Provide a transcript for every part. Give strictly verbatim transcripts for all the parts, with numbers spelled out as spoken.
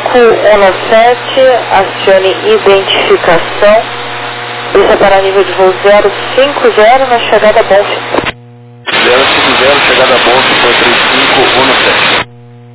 cinco um sete, acione identificação. Desça para nível de voo zero cinco zero na chegada Bonf. zero cinco zero, chegada Bonf, foi três cinco um sete.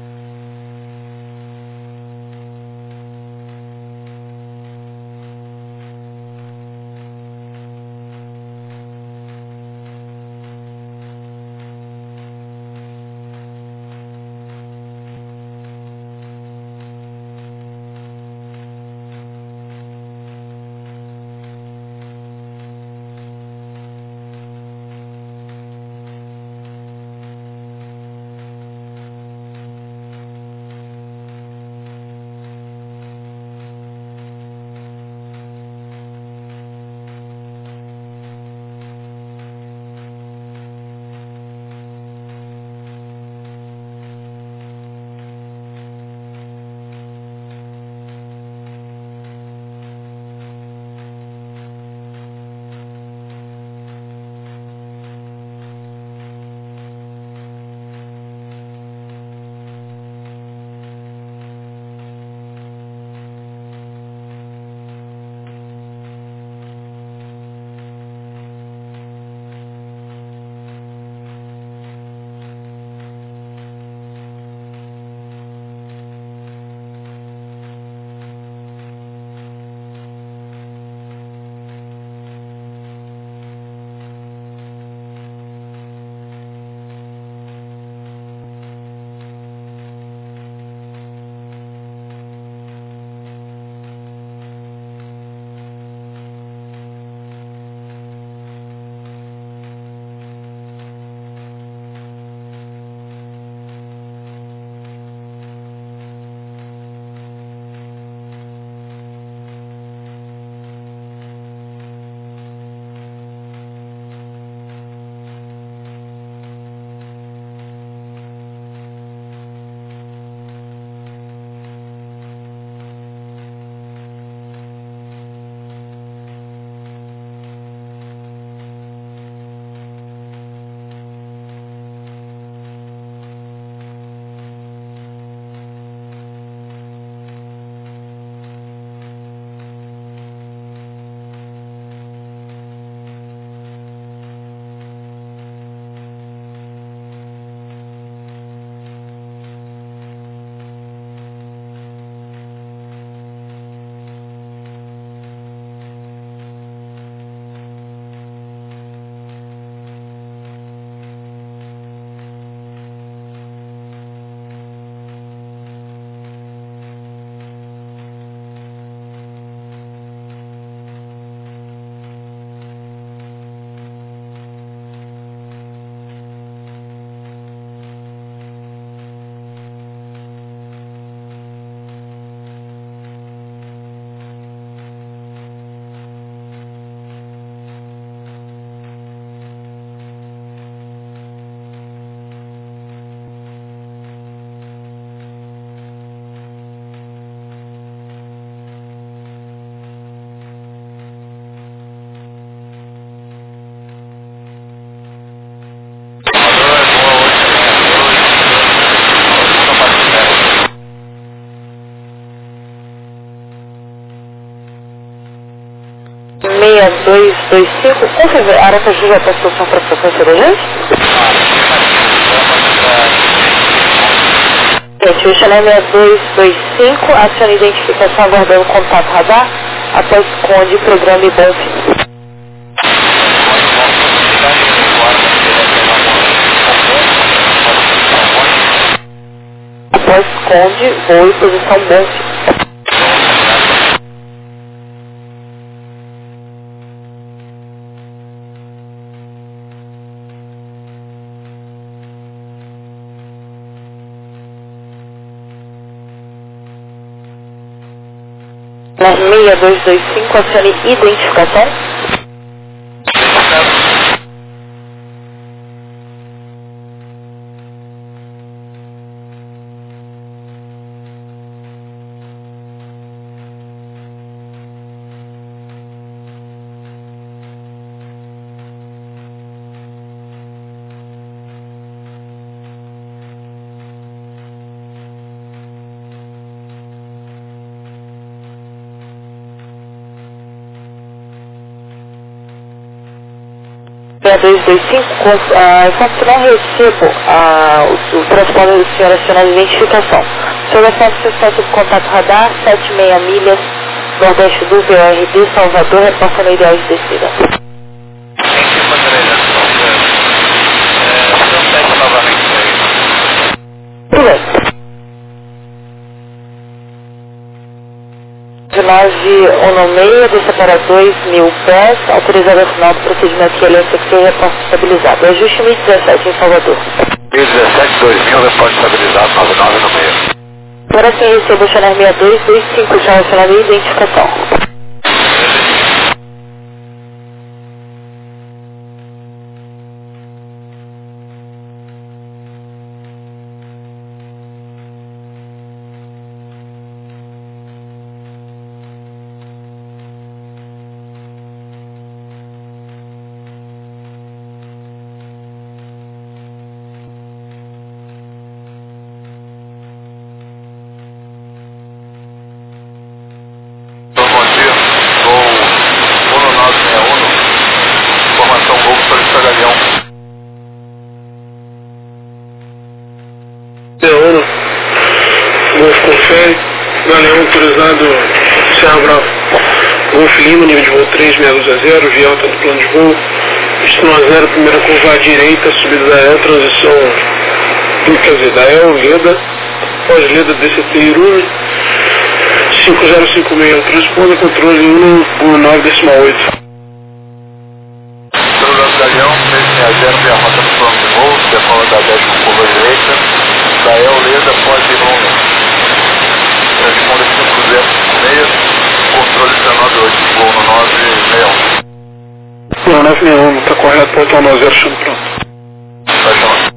seis dois dois cinco, confirme, Aracaju vai para a solução para frequência da gente? Gente, o Chanel seis dois dois cinco, acione identificação aguardando contato radar, após Conde, programa e Bonf. Após Conde, voo e posição Bonf. seis dois dois cinco, acione identificação. seis dois dois cinco, uh, enquanto não recebo uh, o, o transponder do senhor acionando a identificação. O senhor vai acessar sob contato radar, sete seis milhas, Nordeste do V O R D, Salvador, reporta no ideal de descida. Tudo bem. nove um seis, desça para dois mil pés, autorizado a final do procedimento que ele efetuou e reporte estabilizado. Ajuste mil e dezessete em Salvador. mil e dezessete, dois mil, reporte estabilizado, nove nove no meio. Agora sim, recebo o Channel seis dois dois cinco, já relacionado à identificação. Bom dia, voo um nove seis um, informação Golfo solicita Galeão. Leono, Golfo confere, Galeão autorizado Serra Brava. Golfo Lima, nível de voo três seis dois zero, via alta do plano de voo. Destino a zero, primeira curva à direita, subida da E L, transição, quer dizer, da E L, Leda, pós-Leda, D C T Irune, cinco zero cinco seis, transponder, controle um nove decimal oito. Programa Galeão, seis seis zero, via rota do plano de voo, decola da dez com curva direita, da E L, Leda, pós-Irune, transponder cinco zero cinco seis, controle dezenove oito, voo no nove seis um. Não, nove seis um, está correto, ponto um nove zero, chamo pronto. Vai chamar.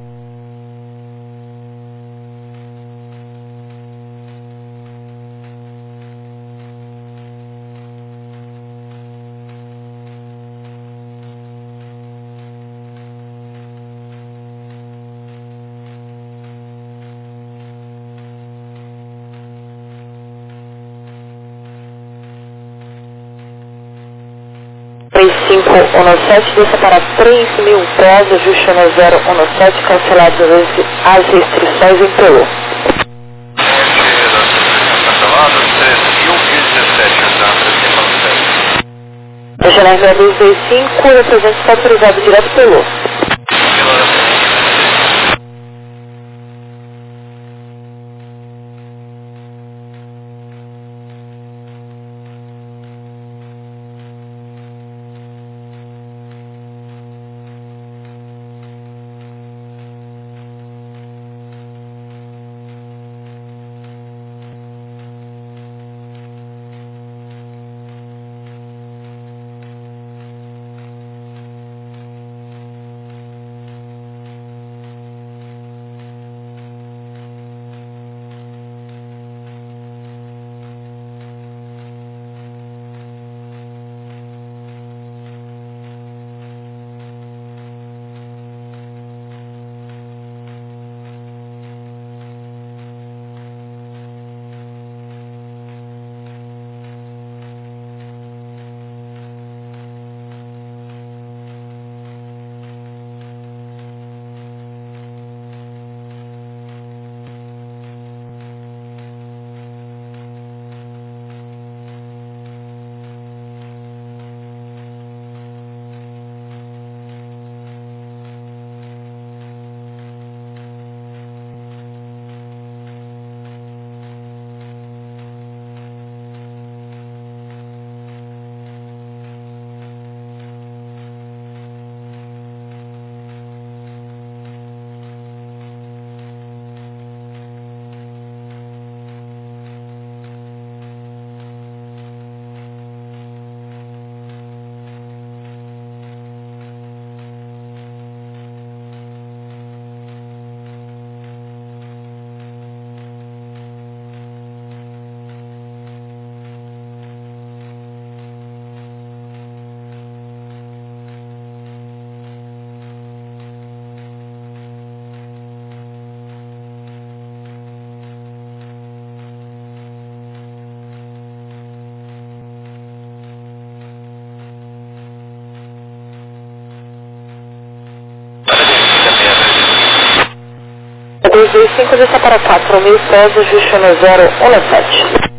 três cinco um sete, desça para três mil pés, ajuste no zero um sete, canceladas as restrições em Peru. Canceladas, três mil e dezessete, tá? Regional seis dois dois cinco, representa está autorizado direto pelo. três cinco, desça para quatro mil pés, ajuste no zero um sete.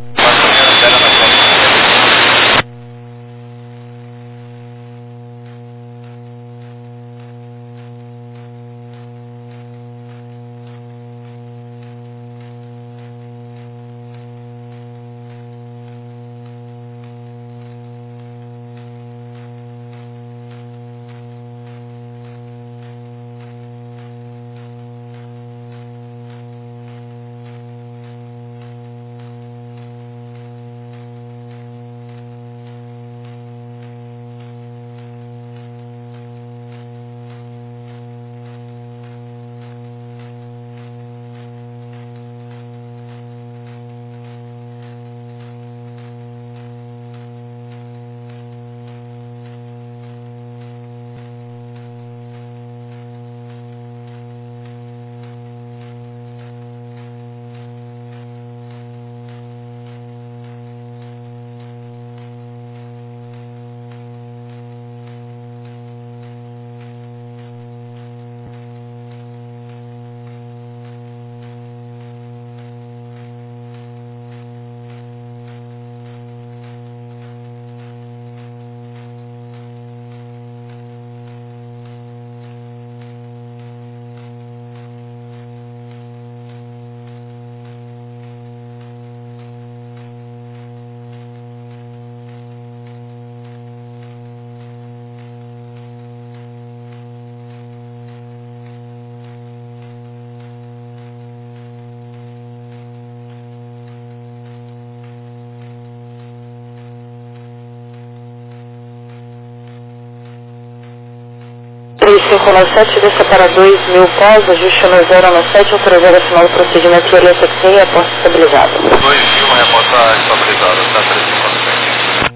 três cinco nove sete, desça para dois mil pós, ajuste no zero nove sete, autorizado a final do procedimento e L S X I, aposta estabilizado. dois mil, reporta estabilizado, está três cinco nove sete.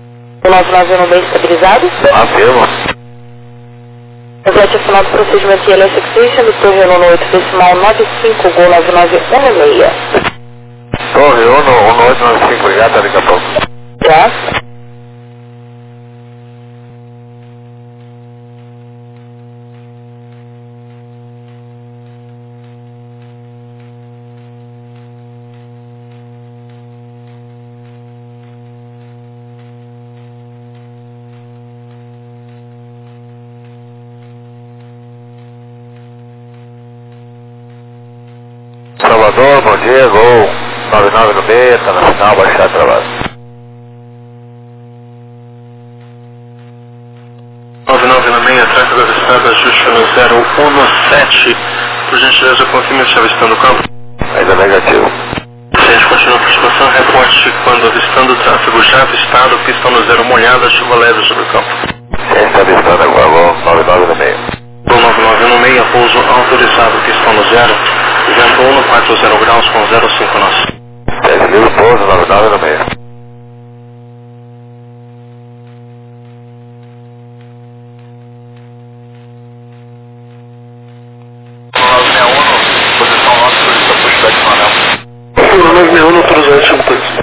O nove nove um bem estabilizado. Afirma. Reflete a final do procedimento e L S X I, chame Torre Uno oito decimal nove cinco, Gol nove nove um seis. Torre Uno oito nove cinco, já tá daqui a pouco. Já. Salvador, bom dia, Gol nove nove no meio, está na final, baixar trabalho. nove nove no meio, tráfego avistado, ajuste no zero um sete. Por gentileza, confirme se avistando o campo. Ainda negativo. Se a gente continua a participação, reporte quando avistando o tráfego já avistado, pista no zero molhada, chuva leve sobre o campo. Quem está avistando agora, Gol nove nove no meio. Gol nove nove no meio, pouso autorizado, pista no zero, vento um quatro zero graus com zero cinco nós. dez mil, pouso nove nove no meio. nove seis um, posição nove, turista pushback no anel. nove seis um, autorizado, chama coisa.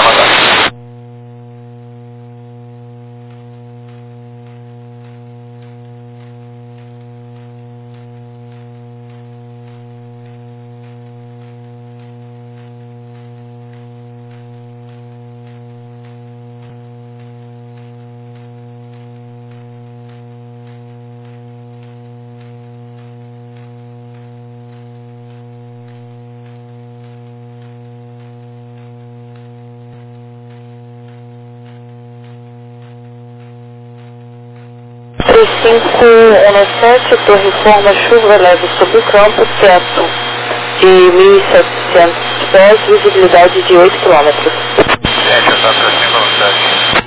três cinco um sete, torre forma chuva leve sobre o campo, teto de mil e setecentos pés, visibilidade de oito quilômetros. Gente, está três cinco um sete.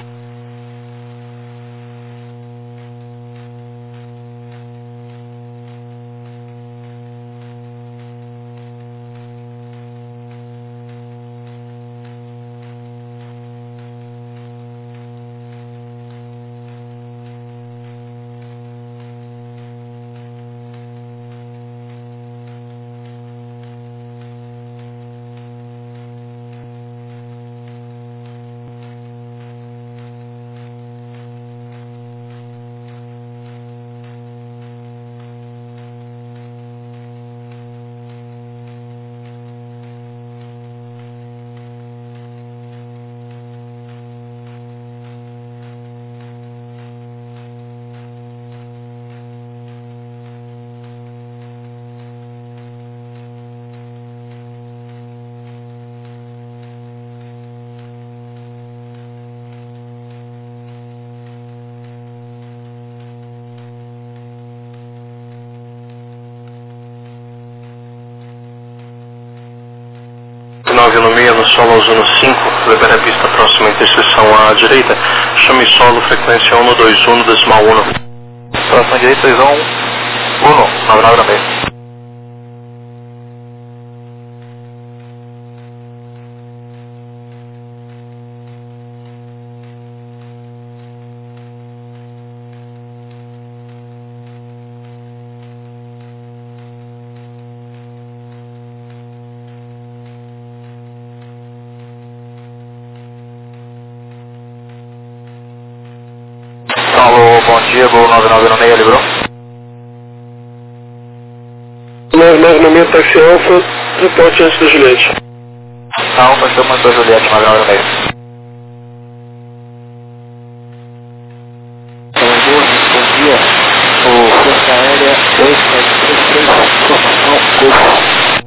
meia no solo Ozono cinco, libera a pista próxima à interseção à direita, chame solo, frequência um dois um, decimal um. Próxima direita, dois um, um, nove nove meia. Alô, bom dia, Gol nove nove no meio, livrou? nove nove no meio, táxi Alfa, reporte antes da Juliette. Alfa, estamos da Juliette, nove nove no meio. Bom dia, o Força Aérea dois sete três três, informação Golfo.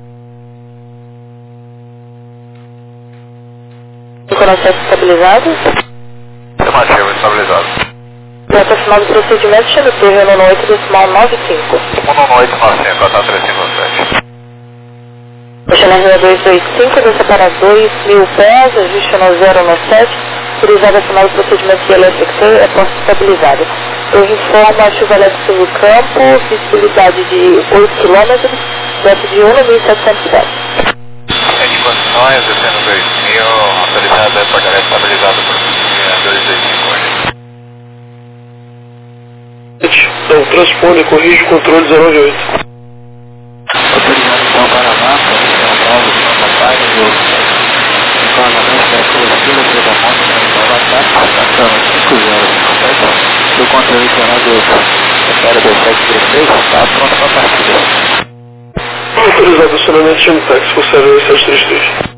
Coração estabilizado. Afirmativo, estabilizado. Data final do procedimento, chame P V no oito, decimal nove cinco. um oito nove cinco, até três cinco sete. Deixando a rua dois dois cinco, desça para dois mil pés, ajuste no zero no sete, utilizada a final do procedimento de L S X é posto estabilizado. Eu informo a chuva elétrica do campo, visibilidade de oito quilômetros, dentro de um mil setecentos pés. Em condições, descendo dois mil, autorizada a pagar estabilizado por dois dois cinco hoje. Então, transpone, corrige o controle zero nove oito. Autorizado então para a mapa, São Paulo, Santa Página, informações da cobertura pela moto na Nova Tapa, estação cinco zero cinco sete, do controle regional do zero dois sete três três, está pronto para a partida. Autorizado acionamento de táxi por zero dois sete três três.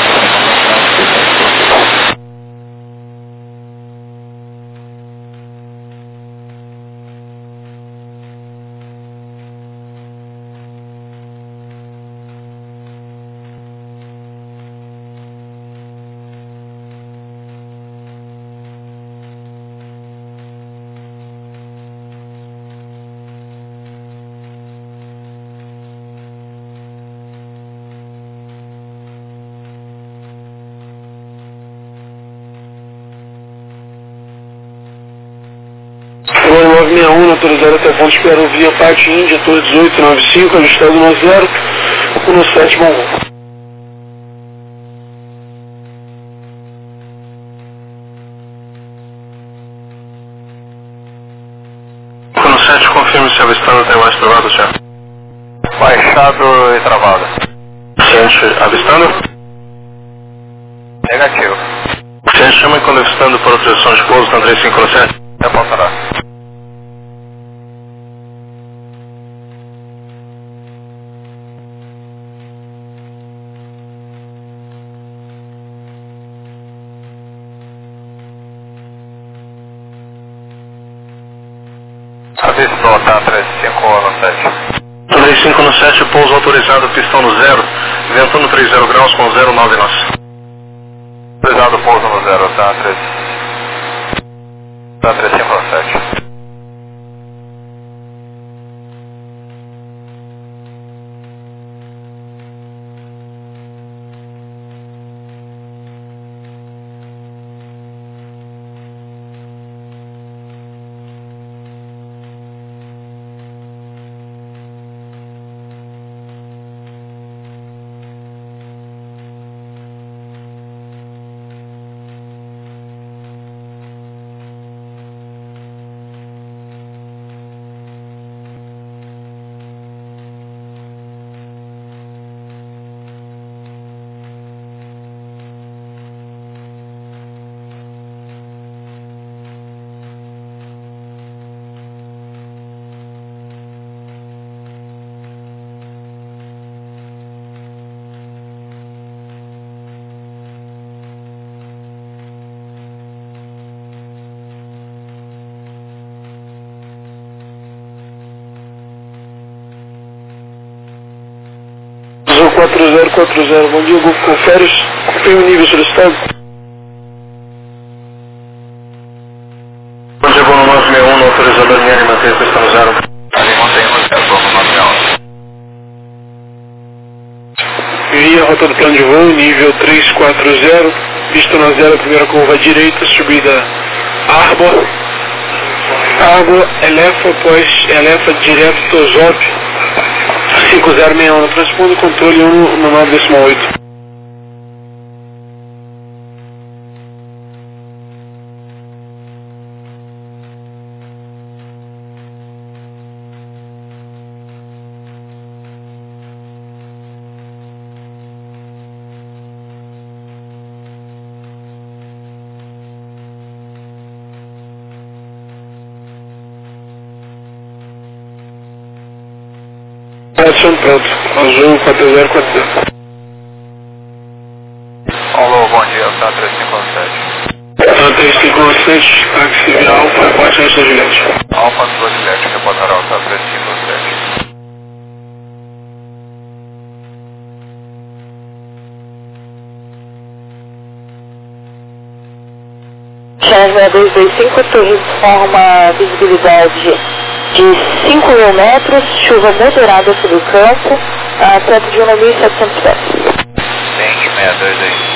nove seis um, autorizado até ponto de Ferrovia, parte Índia, Torre dezoito noventa e cinco, ajustado no zero, no sete, bom voo. No sete, confirme se avistando até mais travado, senhor. Baixado e travado. Ciente, avistando? Negativo. Ciente, chama quando avistando por autorização de pouso na três cinco sete. Eu posso dar. Avistou, tá, três cinco no sete. três cinco no sete, pouso autorizado, pistão no zero, vento no trinta graus com zero nove nós. Autorizado pouso no zero, tá, três. Tá, três cinco no sete. quatro zero quatro zero, bom dia, Golfo confere, confirme o nível solicitado. Bom dia, Gol nove seis um, no autorizador linha de manter pistão zero. Ali mantém no zero, Gol nove seis um. Via rota do plano de voo, nível três quatro zero, pista na zero, primeira curva à direita, subida Arbor, Arbor, Elefa, após Elefa, direto Tosop, cinco zero seis um, transpondo controle um no nove decimal oito. Ação pronto, Azul quatro zero quatro zero. Alô, bom dia, tá três cinco sete. Tá três cinco sete, táxi Alfa, repórter São Juliette. Alfa São Juliette, reportar alta três cinco sete. Charge dois dois cinco, torre forma visibilidade de cinco mil metros, chuva moderada sobre o campo, a teto de um mil e setecentos pés. Tem sessenta e dois aí.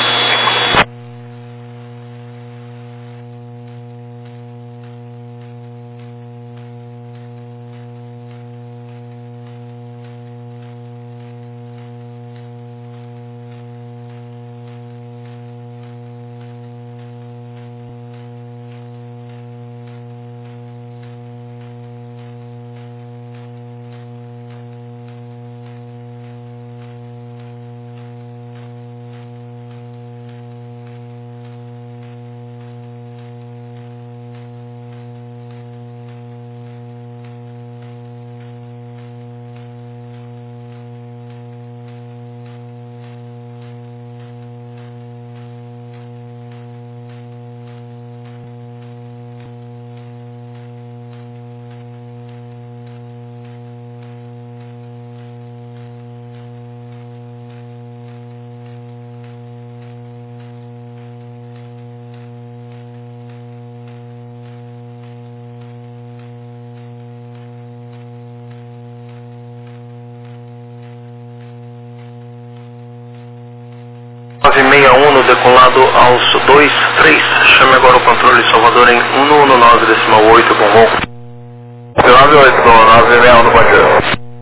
nove seis um no decolado aos dois três. Chame agora o controle Salvador em um um nove decimal oito com ronco. nove oito, nove seis um no bandeira.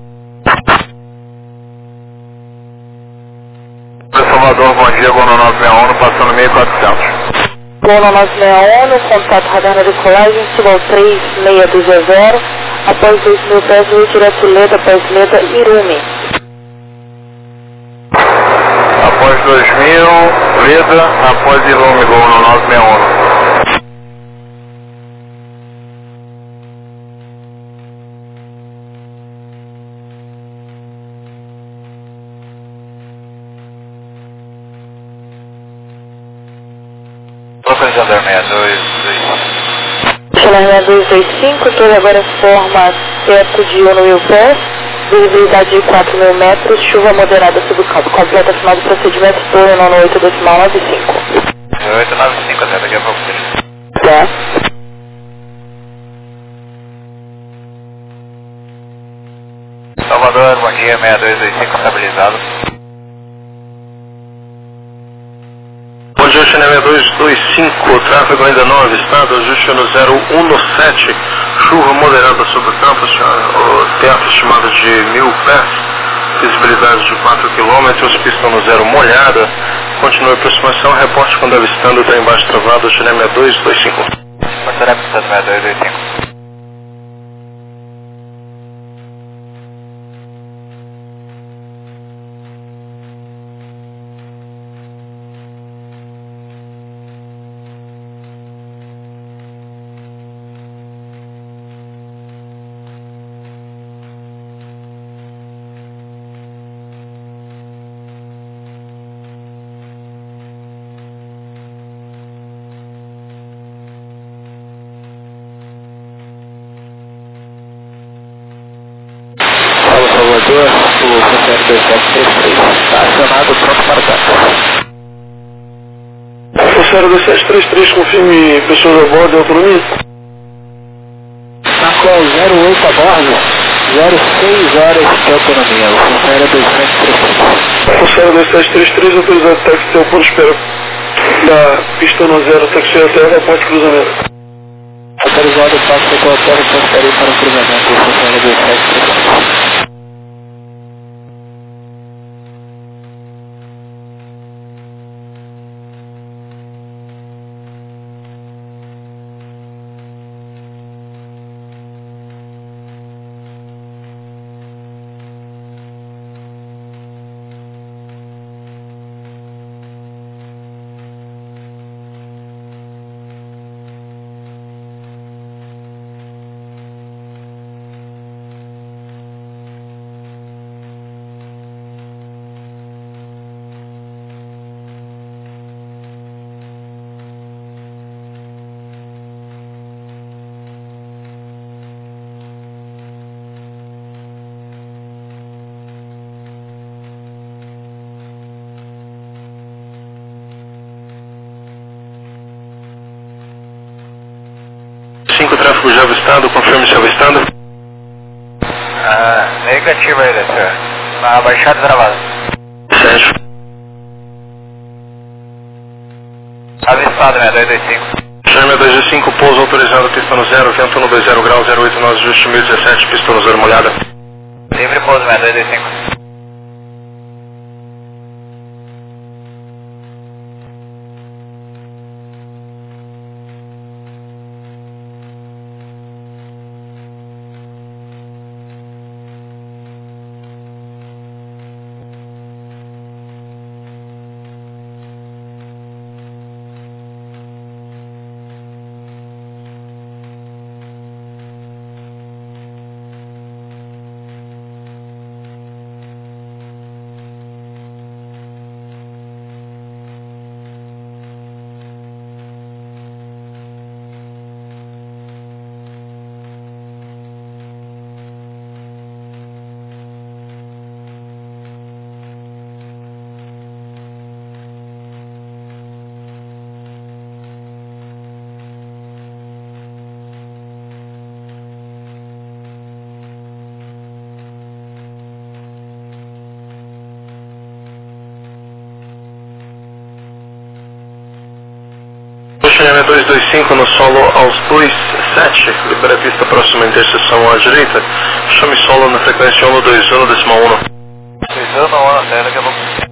Salvador, bom dia, Gono nove seis um, passando mil e quatrocentos. Gono nove seis um, contato radar na decolagem, Sul três seis dois zero, após dois mil pés, voo direto Leda, após Leda, Irume. Após dois mil, Leda, após Irume, Gono nove seis um. Localizador seis dois dois cinco. seis dois dois cinco, torre agora forma teto de um mil pés, visibilidade de quatro mil metros, chuva moderada sobre o campo. Completa final do procedimento, torre nove oito decimal nove cinco. oito nove cinco, até daqui a pouco. Tá. Salvador, bom dia, seis dois dois cinco, estabilizado. Bom dia, China seis dois dois cinco, tráfego ainda não avistado, ajuste no zero um sete, chuva moderada sobre o campo, senhora, teto estimado de mil pés, visibilidade de quatro quilômetros, pista no zero molhada, continue a aproximação, reporte quando avistando, está embaixo travado, China seis dois dois cinco. Portará pista seis dois dois cinco. Salvador, o Centro dois sete três três, está acionado, pronto para o ataque. Centro dois sete três três, confirme pessoas a bordo e autonomia. Marcou zero oito a bordo, zero seis horas de autonomia, o funcionário dois sete três três. Funcionário dois sete três três, autorizado táxi até o ponto de espera da pista no zero, táxi até a ponte de cruzamento. Autorizado táxi até o hotel e transferir para o cruzamento, o funcionário dois sete três três. cinco, tráfego já avistado, confirme se avistado. Ah, negativo aí, senhor. Na Baixada Travada. Sérgio. Avistado, né? dois dois cinco. Chame dois dois cinco, pouso autorizado, pista no zero, vento no vinte graus, zero oito nove, ajuste mil e dezessete, pista no zero molhada. Livre pouso, né? dois dois cinco. Chame dois dois cinco no solo aos dois sete, libera a pista próxima à interseção à direita. Chame solo na frequência um dois um decimal um. dois um, não, até daqui a pouco.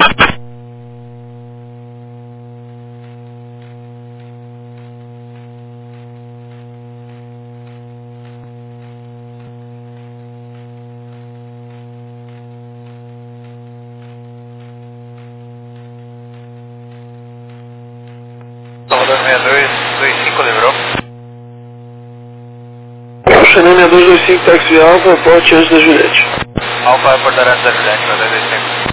dois seis dois, dois cinco, livrou. Chanel seis dois dois cinco, táxi Alfa, porte antes da Juliette. Alfa aportar antes da Juliette, dois dois cinco.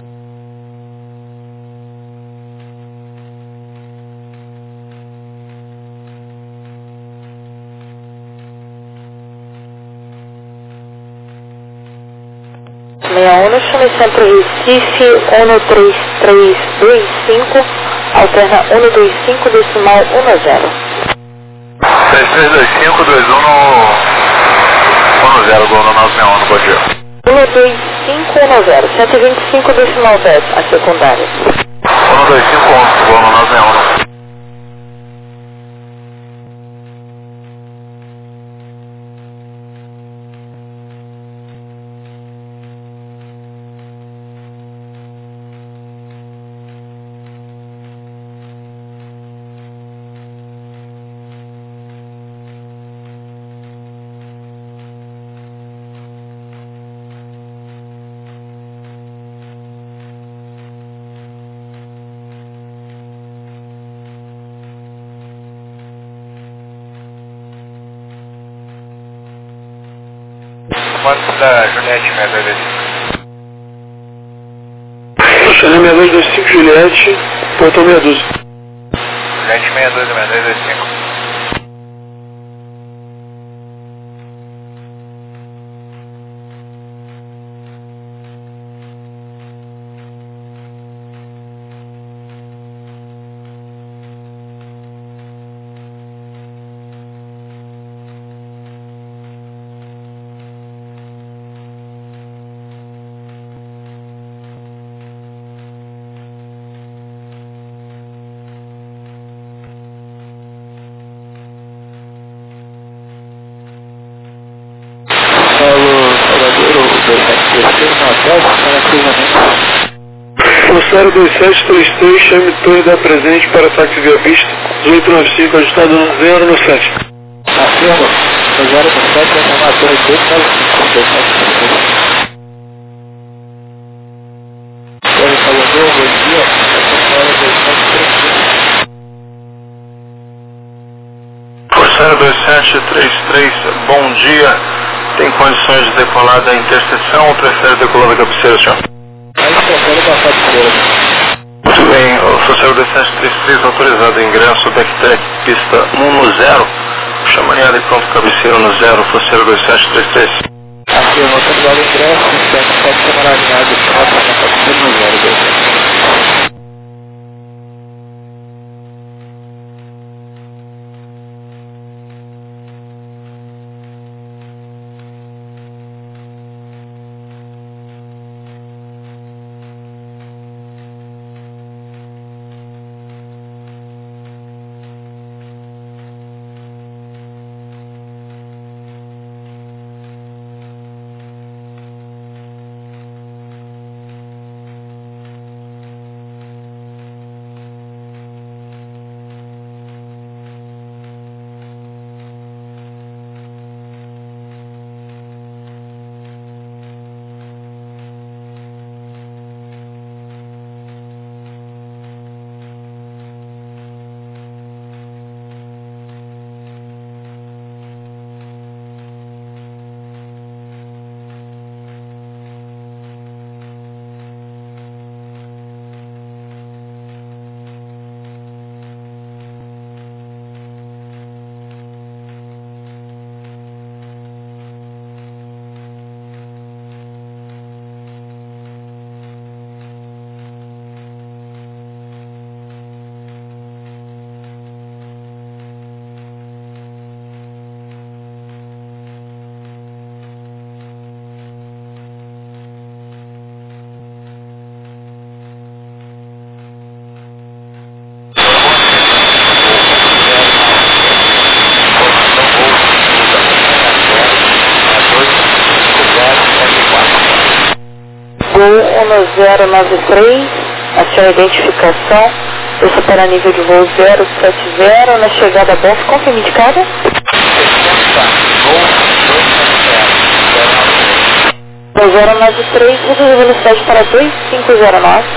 sessenta e um, chame Centro Recife, um três três dois cinco, alterna um dois cinco, decimal um zero. três três dois cinco, dois um no... um zero, gol no nove seis um, no bom dia. um dois cinco um zero, cento e vinte e cinco, decimal dez, a secundária. um dois cinco um, gol no nove seis um. Quanto da Juliette, né, dois dois cinco? Chanel seis dois dois cinco, Juliette, portão meia dúzia. Juliette seis dois, dois dois cinco. Forçaram dois sete três três, chame torre da presente para táxi via pista, dezoito nove cinco, ajustado no zero no sete. Afirma, no zero no sete, vai chamar a torre dezoito nove cinco, dois sete três três. Torre Salvador, bom dia, Forçaram dois sete três três. Forçaram dois sete três três, bom dia. Tem condições de decolar da interseção ou prefere decolar da cabeceira, senhor? Aí prefere da cabeceira. Muito bem, o Forçaram dois sete três três autorizado ingresso, backtrack, pista um no zero. Chamaria de pronto cabeceira no zero, Forçaram dois sete três três. Afirma, autorizado ingresso, pode chamar alinhado de pronto na cabeceira no zero, dois sete três três. zero nove três, aciona a identificação, desça para nível de voo zero sete zero, na chegada a bordo, confirme indicada. zero nove três, reduz a velocidade para dois cinco zero nove.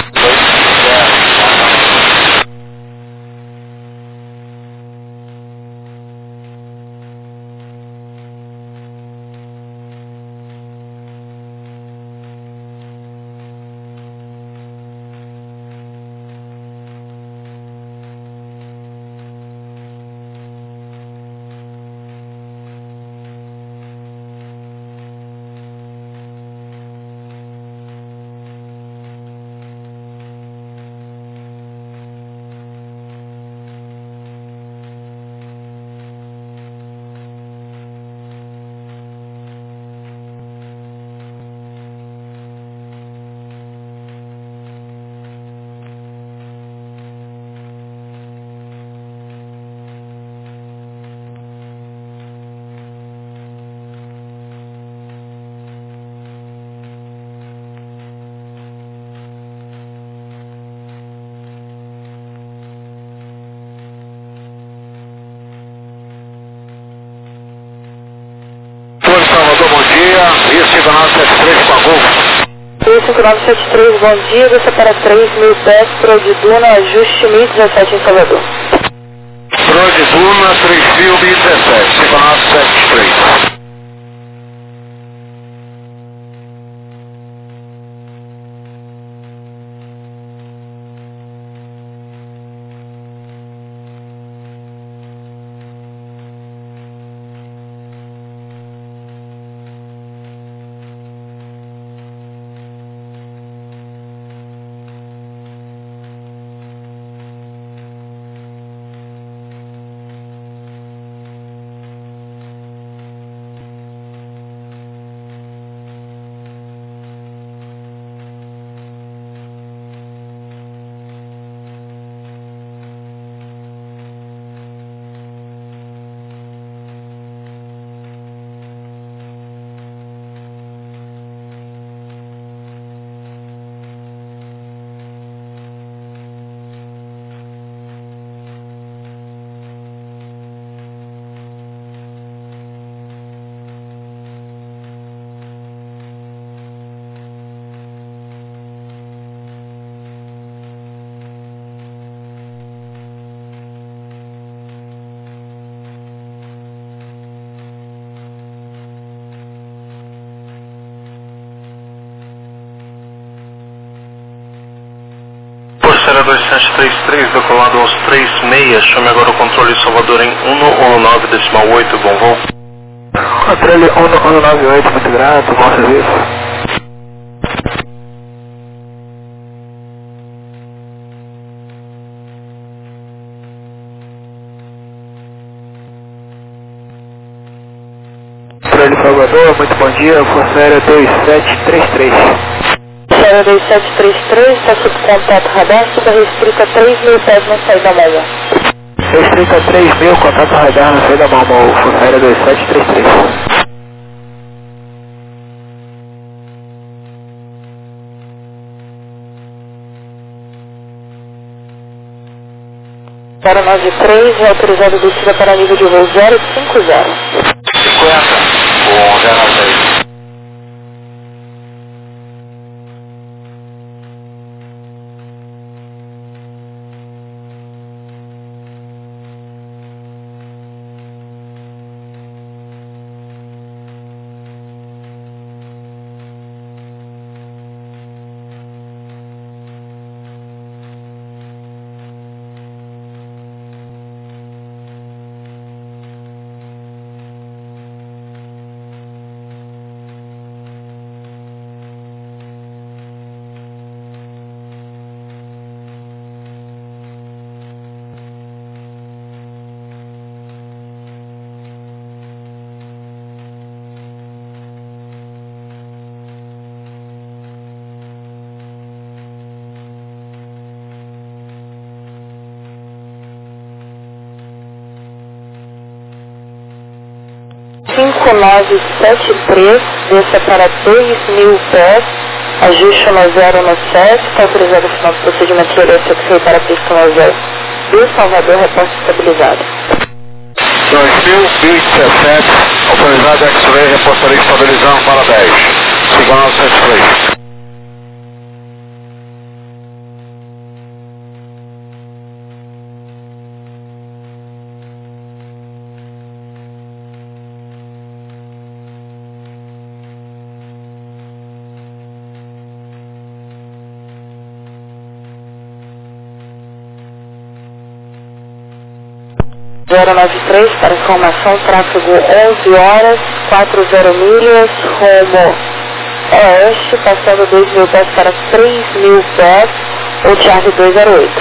Salvador, bom dia. Rio cinco nove sete três com a Gol. Rio cinco nove sete três, bom dia. Desça para três mil pés, Pro de Duna, ajuste mil e dezessete em Salvador. Pro de Duna, três mil e dezessete, cinco nove sete três. zero dois sete três três, decolado aos três seis, chame agora o controle Salvador em um um nove decimal oito, bom voo. Controle um um nove oito, muito grato, bom serviço. Controle Salvador, muito bom dia, Força Aérea dois sete três três. zero dois sete três três, está sob contato radar, suba restrita três mil pés na saída Moma. Restrita três mil, contato radar na saída Moma, Força Aérea dois sete três três. zero nove três, é autorizado descida para nível de voo zero cinco zero. cinquenta, com zero nove três. cinco nove sete três, desça para dois mil pés, ajuste no zero no sete, está autorizado o final do procedimento de aerossexo para a pista no zero do Salvador, reposta estabilizado. dois mil e dezessete, autorizado X-Ray, repostaria estabilizando para dez. cinco nove sete três. zero nove três, para informação, tráfego onze horas, quarenta milhas, rumo oeste, passando dois mil pés para três mil pés, ou Charlie dois zero oito.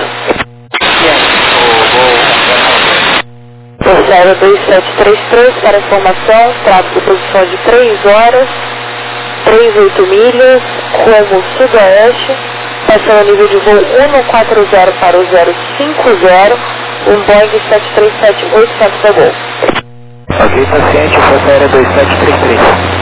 zero dois sete três três, para informação, tráfego posição de três horas, trinta e oito milhas, rumo sudoeste, passando nível de voo cento e quarenta para o zero cinco zero, um Boeing sete três sete oitocentos da Gol. Ok, paciente, Força Aérea dois sete três três.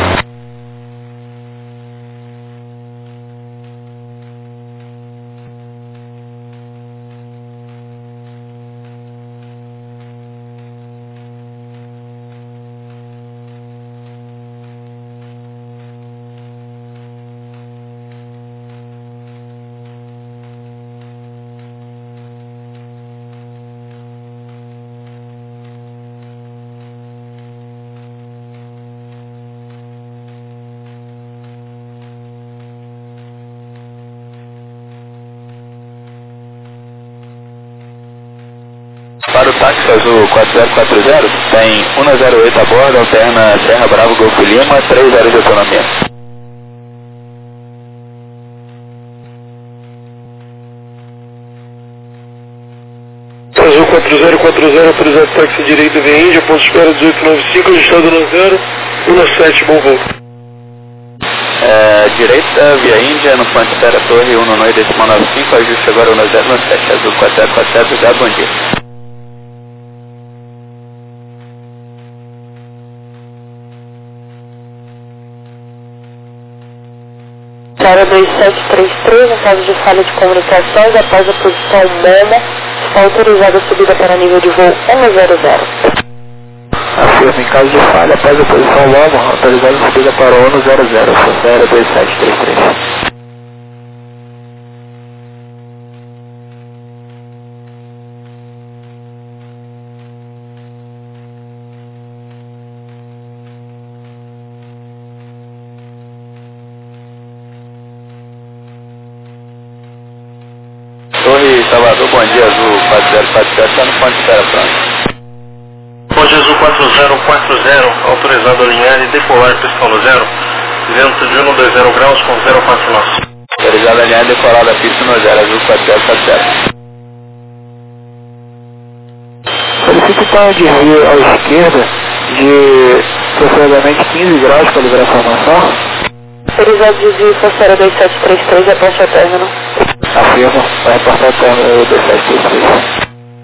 Para o táxi azul quatro zero quatro zero, tem cento e zero oito a bordo, alterna Serra Bravo Golfo Lima, três horas de autonomia. Azul quatro zero quatro zero, autorizado táxi direito via Índia, ponto de espera dezoito noventa e cinco, ajustado no zero um sete, bom voo. É, direita via Índia, no ponto de espera Torre um nove decimal nove cinco, ajuste agora no zero sete, azul quatro zero quatro zero, já bom dia. zero dois sete três três, em caso de falha de comunicações, após a posição Moma, está autorizada a subida para nível de voo cento. Afirma, em caso de falha, após a posição Moma, autorizada a subida para o cento, Força Aérea dois sete três três. bom dia, Azul quatro zero quatro sete, está no ponto de espera pronto. Bom dia, Azul quatro zero quatro zero, autorizado a alinhar e decolar pistão no zero, vento de um dois zero graus com zero quatro nós. Autorizado a alinhar e decolar da pista no zero, Azul quatro zero quatro sete. Solicito então um desvio à esquerda de aproximadamente quinze graus para liberar a formação. Autorizado desvio Fossera dois sete três três, aponte ao término. Afirmo, vai reportar o término dois sete três três.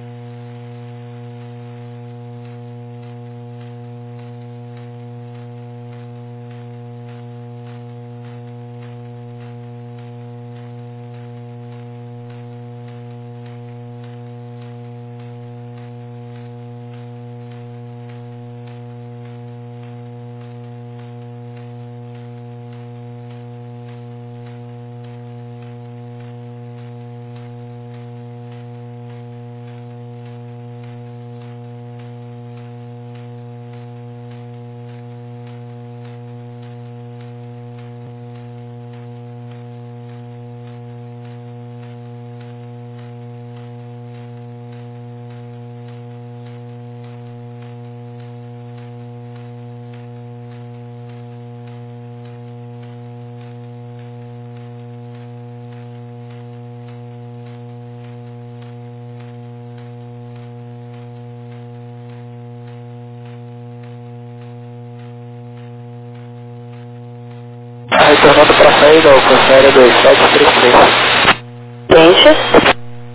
Retornando para a saída, o Fossera dois sete três três. Deixa.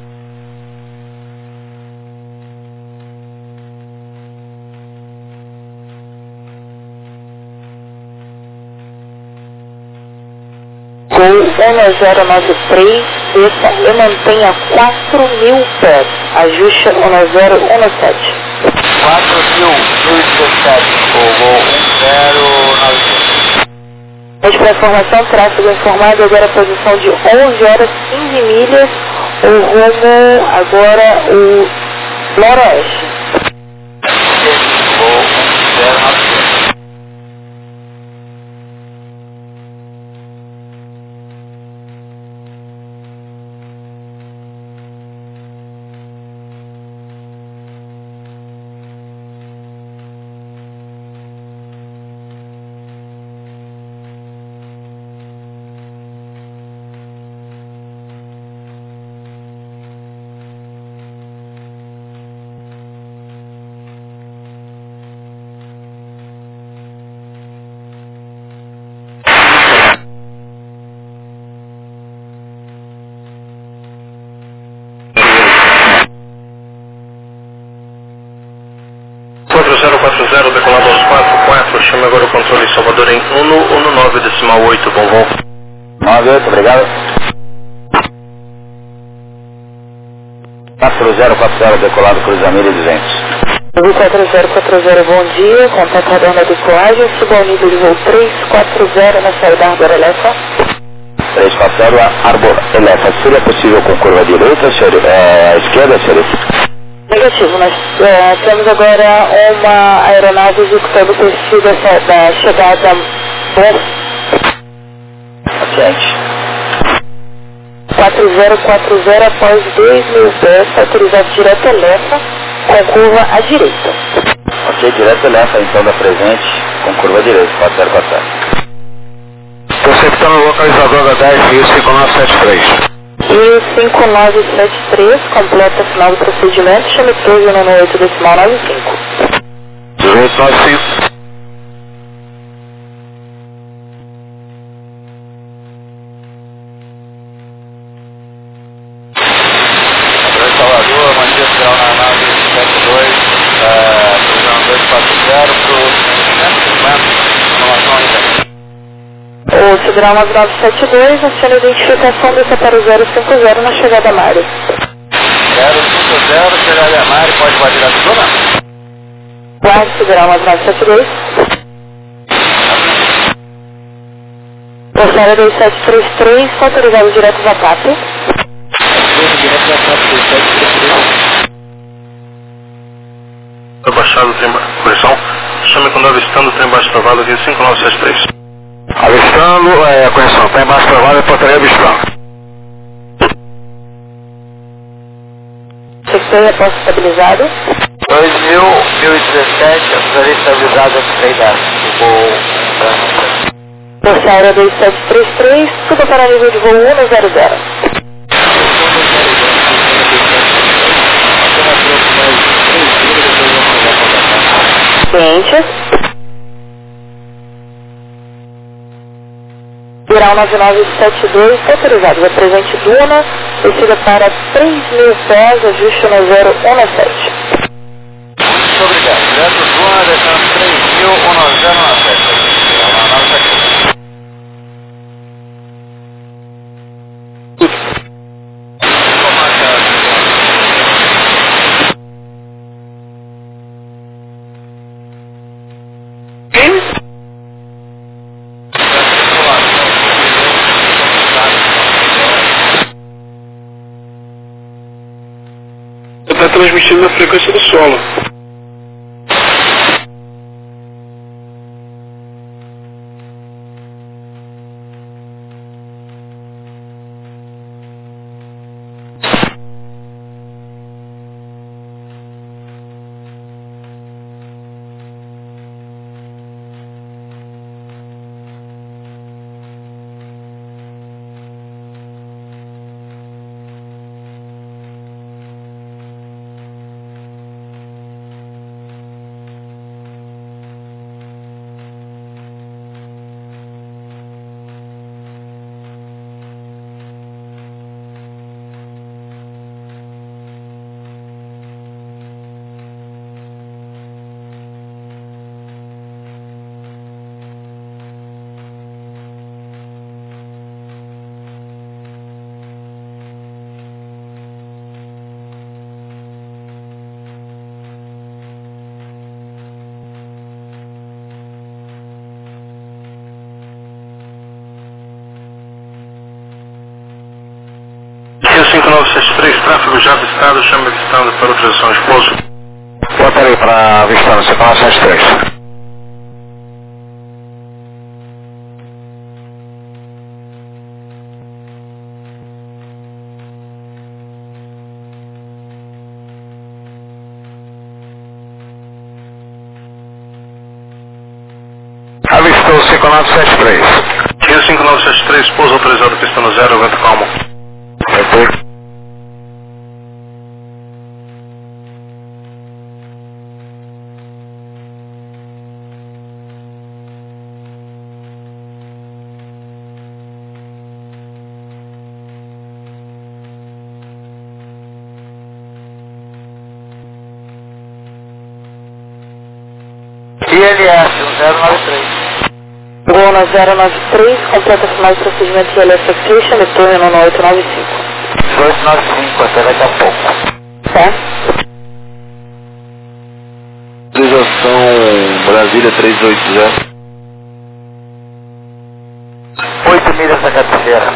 Gol um zero nove três, desça e mantenha quatro mil pés. Ajuste um zero um sete. quatro mil e dezessete, o voo um zero nove três. Mas para informação, tráfego informado agora a posição de onze horas quinze milhas, o rumo agora o noroeste. Voo um zero nove três. quatro zero quatro zero, decolado aos quatro quatro, chame agora o controle Salvador em um nove decimal oito, bom voo. nove oito, obrigado. quatro zero quatro zero, decolado Cruz mil e duzentos. quatro zero quatro zero, bom dia, contato radar na decolagem, suba ao nível de voo três quatro zero na saída Arbor Elefa. três quatro zero, Arbor Elefa. Seria possível com curva direita, senhor, é, à esquerda, senhor? Negativo, nós é, temos agora uma aeronave executando o perfil dessa, da chegada bom. Paciente. quatro zero quatro zero após dois mil pés, autorizado direto Elefa, com curva à direita. Ok, direto Elefa, então da presente, com curva direita, quatro zero quatro zero. Interceptando o localizador da dez e cinco nove sete três. E o cinco nove sete três, completa final do procedimento, chame treze no oito decimal nove cinco. dezoito nove cinco. Salvador, bom dia, final na nave sete dois, previsão dois quatro zero para o cento e cinquenta, informação ainda. O Sideral nove nove sete dois, aciona a identificação dessa para o zero cinco zero na chegada a Mário. zero cinco zero, chegada a Mário, pode bater a zona? Guarde Sideral nove nove sete dois. Fossera dois sete três três, autorizado direto da C A P. Direto da C A P dois sete três três. Abaixado, trem correção, chame quando avistando o trem baixo travado aqui cinco nove sete três. Avistando, é, correção, está embaixo travado, portaria avistando. Sequeia, posto estabilizado. dois mil, mil e dezessete, a precisaria estabilizada aqui sem dar. Vou... Força Aérea dois sete três três, suba para nível de voo um zero zero. Cientes. Viral nove nove sete dois, autorizado. Represente Duna, descida para três mil pés, ajuste no zero um sete. Muito obrigado. Direto Duna, deixando três mil, um zero um sete. Está transmitindo na frequência do solo. cinco nove sete três, tráfego já avistado, chama avistado para utilização de pouso. Bota aí para avistar no cinco nove sete três. Avistou cinco nove sete três. Rio cinco nove sete três, pouso autorizado, pista no zero, vento calmo. Perfeito. I L S zero nove três. Gol na zero nove três, completa final de procedimento de I L S Execution, retorno no oito nove cinco. oito nove cinco, até daqui a pouco. Tá? Utilização Brasília três oito zero. oito milhas da cabeceira.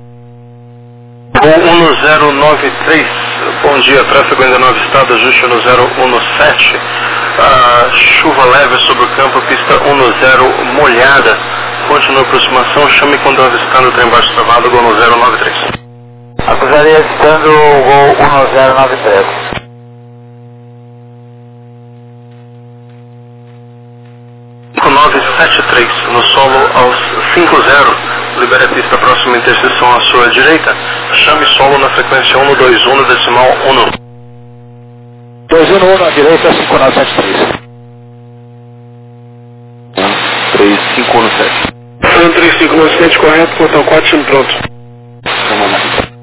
Gol um zero nove três, bom dia, tráfego ainda não avistado, ajuste no zero um sete. Ah, chuva leve sobre o campo, pista um zero molhada. Continua a aproximação, chame quando avistando o trem baixo travado, gol no zero nove três. Acusaria avistando o gol um zero nove três. cinco nove sete três, no solo aos cinco zero, libere a pista próxima interseção à sua direita, chame solo na frequência um dois um, decimal um. dois um um à direita, cinco nove sete três. três cinco um sete. São três cinco nove sete, correto, portão quatro, chame pronto. Vamos lá.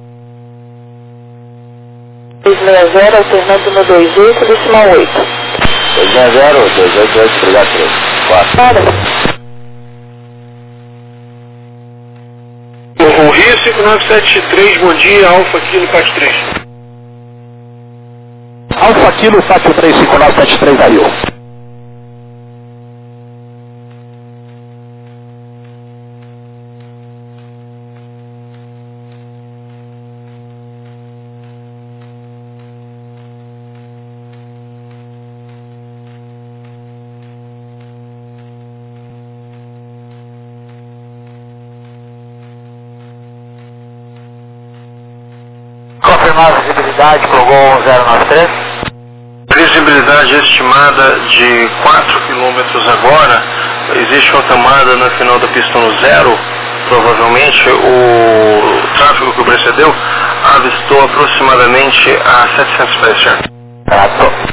dois seis zero, alternando no dois oito, decimal oito. dois zero zero, dois oito oito, obrigado, três. quatro. Para. O Rio cinco nove sete três, bom dia, Alfa Kilo quatro três. Alfa Kilo quatro três cinco nove sete três da Rio. estimada visibilidade para o Gol zero nove três? Visibilidade estimada de quatro quilômetros agora. Existe uma camada no final da pista no zero. Provavelmente o tráfego que o precedeu avistou aproximadamente a setecentos pés já. Certo.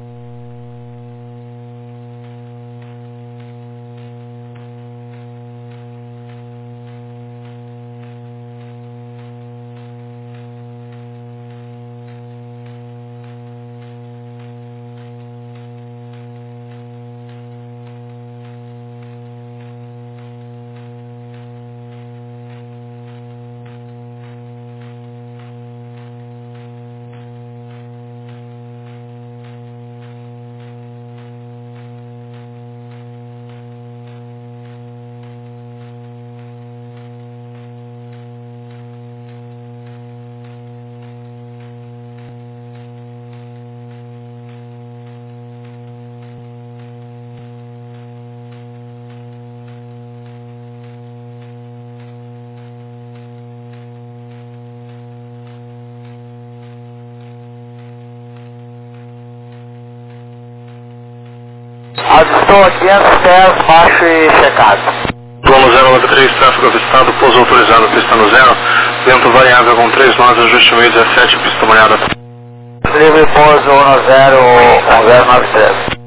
Avistou a quinhentos pés, baixo e checado. Plano zero nove três, tráfego avistado, pouso autorizado, pista no zero, vento variável com três nós, ajuste meio dezessete, pista molhada. Livre pouso um zero um zero nove três.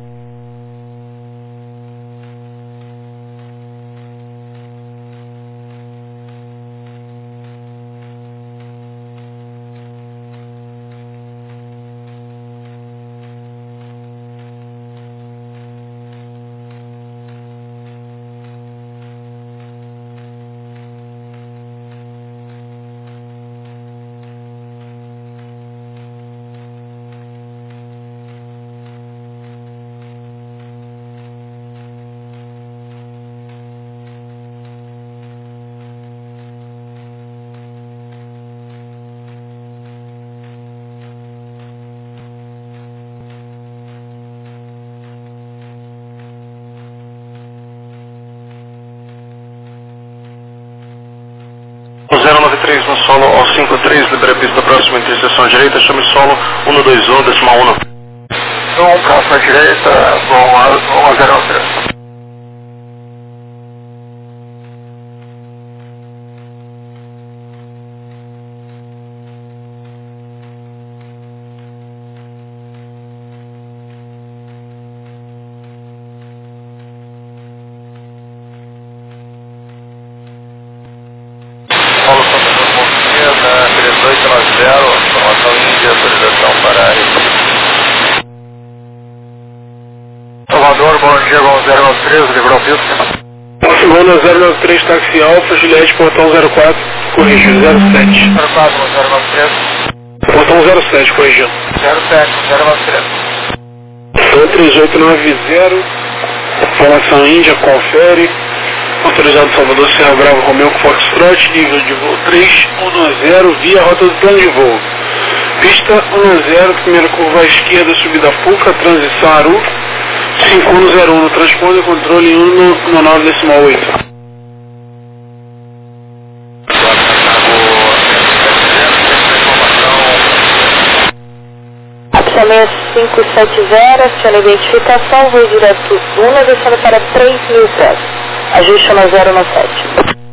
zero nove três no solo ao cinco três, libera pista próxima interseção direita, chame solo um dois um, decimal um. um, próxima direita, bom a zero nove três. três oito nove zero, informação Índia, autorização para Recife. Salvador, bom dia, Gol zero nove três, livrou pista. Barcelona zero nove três, táxi Alfa, Juliette, portão zero quatro, corrigindo zero sete. zero quatro, zero nove três. Portão zero sete, corrigindo. zero sete, zero nove três. Portão três oito nove zero, informação Índia, confere. Autorizado Salvador, Serra Bravo, Romeu, Foxtrot, nível de voo três um zero, via rota do plano de voo. Pista um zero, primeira curva à esquerda, subida Puca, transição Aru, cinco um zero um no transponder, controle um no, no nove decimal oito. seis cinco sete zero, aciona a identificação, voo direto um, descendo para três mil pés. Ajuste no zero nove sete.